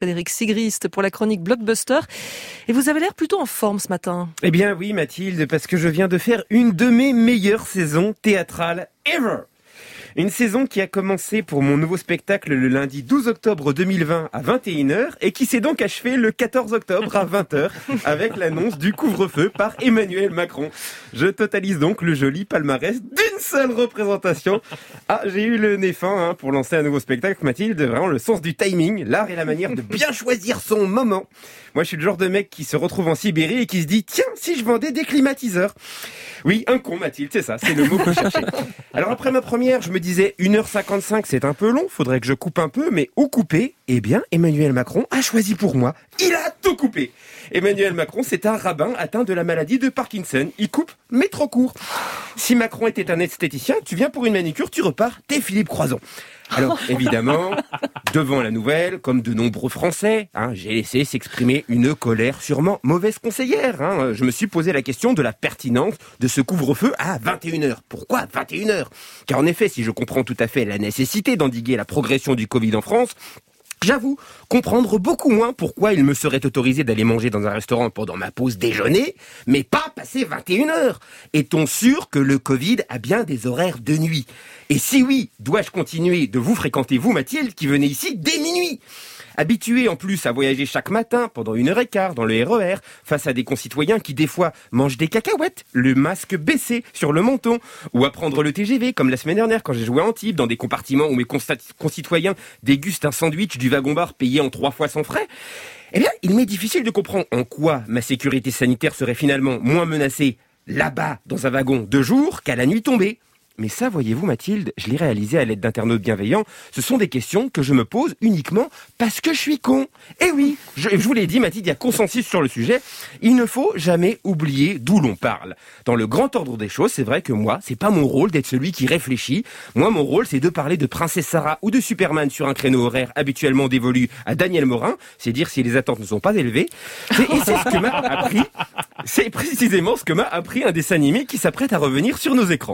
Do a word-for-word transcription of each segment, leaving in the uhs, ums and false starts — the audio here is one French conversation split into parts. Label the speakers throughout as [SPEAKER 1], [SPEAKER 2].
[SPEAKER 1] Frédéric Sigrist pour la chronique Blockbuster. Et vous avez l'air plutôt en forme ce matin.
[SPEAKER 2] Eh bien oui Mathilde, parce que je viens de faire une de mes meilleures saisons théâtrales ever. Une saison qui a commencé pour mon nouveau spectacle le lundi douze octobre deux mille vingt à vingt et une heures et qui s'est donc achevée le quatorze octobre à vingt heures avec l'annonce du couvre-feu par Emmanuel Macron. Je totalise donc le joli palmarès d'une seule représentation. Ah, j'ai eu le nez fin hein, pour lancer un nouveau spectacle, Mathilde, vraiment le sens du timing, l'art et la manière de bien choisir son moment. Moi, je suis le genre de mec qui se retrouve en Sibérie et qui se dit « Tiens, si je vendais des climatiseurs !» Oui, un con, Mathilde, c'est ça, c'est le mot que je cherchais. Alors après ma première, je me disais une heure cinquante-cinq, c'est un peu long, faudrait que je coupe un peu, mais où couper ? Eh bien, Emmanuel Macron a choisi pour moi. Il a tout coupé. Emmanuel Macron, c'est un rabbin atteint de la maladie de Parkinson. Il coupe, mais trop court. Si Macron était un esthéticien, tu viens pour une manicure, tu repars, t'es Philippe Croizon. Alors, évidemment, devant la nouvelle, comme de nombreux Français, hein, j'ai laissé s'exprimer une colère sûrement mauvaise conseillère. Hein. Je me suis posé la question de la pertinence de ce couvre-feu à vingt et une heures. Pourquoi vingt et une heures ? Car en effet, si je comprends tout à fait la nécessité d'endiguer la progression du Covid en France, j'avoue comprendre beaucoup moins pourquoi il me serait autorisé d'aller manger dans un restaurant pendant ma pause déjeuner, mais pas passer vingt et une heures. Est-on sûr que le Covid a bien des horaires de nuit ? Et si oui, dois-je continuer de vous fréquenter, vous Mathilde, qui venez ici dès minuit ? Habitué en plus à voyager chaque matin pendant une heure et quart dans le R E R, face à des concitoyens qui des fois mangent des cacahuètes, le masque baissé sur le menton, ou à prendre le T G V comme la semaine dernière quand j'ai joué à Antibes dans des compartiments où mes concitoyens dégustent un sandwich du wagon-bar payé en trois fois sans frais, eh bien il m'est difficile de comprendre en quoi ma sécurité sanitaire serait finalement moins menacée là-bas dans un wagon de jour qu'à la nuit tombée. Mais ça, voyez-vous Mathilde, je l'ai réalisé à l'aide d'internautes bienveillants, ce sont des questions que je me pose uniquement parce que je suis con. Et oui, je, je vous l'ai dit Mathilde, il y a consensus sur le sujet, il ne faut jamais oublier d'où l'on parle. Dans le grand ordre des choses, c'est vrai que moi, c'est pas mon rôle d'être celui qui réfléchit. Moi, mon rôle, c'est de parler de Princesse Sarah ou de Superman sur un créneau horaire habituellement dévolu à Daniel Morin, c'est dire si les attentes ne sont pas élevées. C'est, et c'est ce que m'a appris, c'est précisément ce que m'a appris un dessin animé qui s'apprête à revenir sur nos écrans.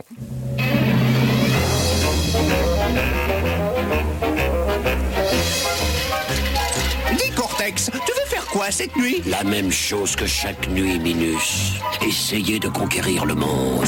[SPEAKER 3] Dis Cortex, tu veux faire quoi cette nuit ?
[SPEAKER 4] La même chose que chaque nuit, Minus. Essayer de conquérir le monde.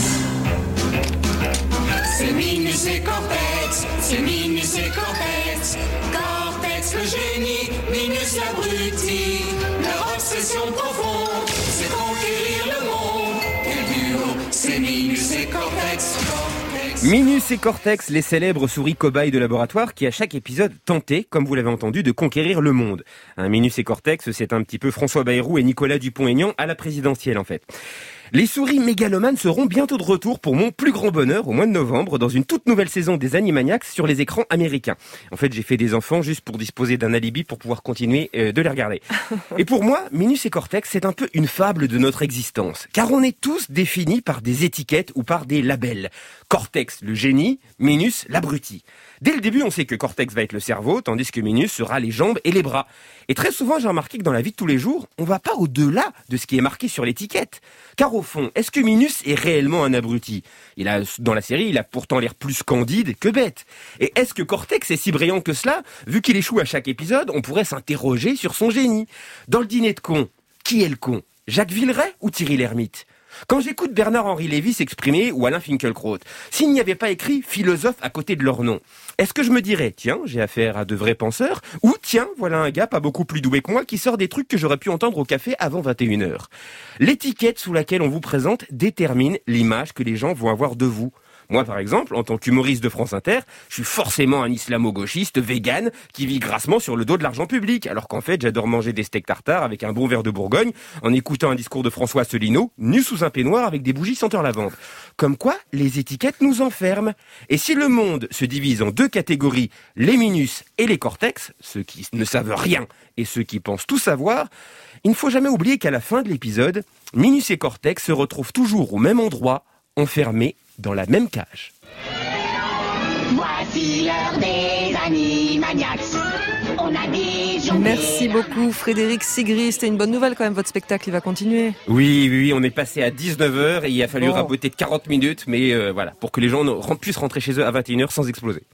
[SPEAKER 5] C'est Minus et Cortex, c'est Minus et Cortex. Cortex le génie, Minus l'abruti. Leur obsession profonde, c'est conquérir le monde. Quel duo, c'est Minus et Cortex.
[SPEAKER 2] Minus et Cortex, les célèbres souris cobayes de laboratoire qui à chaque épisode tentaient, comme vous l'avez entendu, de conquérir le monde. Un Minus et Cortex, c'est un petit peu François Bayrou et Nicolas Dupont-Aignan à la présidentielle en fait. Les souris mégalomanes seront bientôt de retour pour mon plus grand bonheur au mois de novembre dans une toute nouvelle saison des Animaniacs sur les écrans américains. En fait, j'ai fait des enfants juste pour disposer d'un alibi pour pouvoir continuer euh, de les regarder. Et pour moi, Minus et Cortex, c'est un peu une fable de notre existence. Car on est tous définis par des étiquettes ou par des labels. Cortex, le génie, Minus, l'abruti. Dès le début, on sait que Cortex va être le cerveau, tandis que Minus sera les jambes et les bras. Et très souvent, j'ai remarqué que dans la vie de tous les jours, on va pas au-delà de ce qui est marqué sur l'étiquette. Car au fond, est-ce que Minus est réellement un abruti ? Il a, dans la série, il a pourtant l'air plus candide que bête. Et est-ce que Cortex est si brillant que cela ? Vu qu'il échoue à chaque épisode, on pourrait s'interroger sur son génie. Dans le dîner de cons, qui est le con ? Jacques Villeray ou Thierry Lhermitte ? Quand j'écoute Bernard-Henri Lévy s'exprimer ou Alain Finkielkraut, s'il n'y avait pas écrit philosophe à côté de leur nom, est-ce que je me dirais, tiens, j'ai affaire à de vrais penseurs, ou tiens, voilà un gars pas beaucoup plus doué que moi qui sort des trucs que j'aurais pu entendre au café avant vingt et une heures. L'étiquette sous laquelle on vous présente détermine l'image que les gens vont avoir de vous. Moi, par exemple, en tant qu'humoriste de France Inter, je suis forcément un islamo-gauchiste vegan qui vit grassement sur le dos de l'argent public, alors qu'en fait, j'adore manger des steaks tartare avec un bon verre de Bourgogne en écoutant un discours de François Asselineau, nu sous un peignoir avec des bougies senteur lavande. Comme quoi, les étiquettes nous enferment. Et si le monde se divise en deux catégories, les Minus et les Cortex, ceux qui ne savent rien et ceux qui pensent tout savoir, il ne faut jamais oublier qu'à la fin de l'épisode, Minus et Cortex se retrouvent toujours au même endroit, enfermés dans la même cage.
[SPEAKER 6] Voici l'heure des Animaniacs. On a des journées...
[SPEAKER 1] Merci beaucoup Frédéric Sigrist. Et une bonne nouvelle quand même, votre spectacle il va continuer.
[SPEAKER 2] Oui, oui, oui, on est passé à dix-neuf heures et il a fallu
[SPEAKER 1] bon.
[SPEAKER 2] raboter quarante minutes, mais euh, voilà, pour que les gens puissent rentrer chez eux à vingt et une heures sans exploser.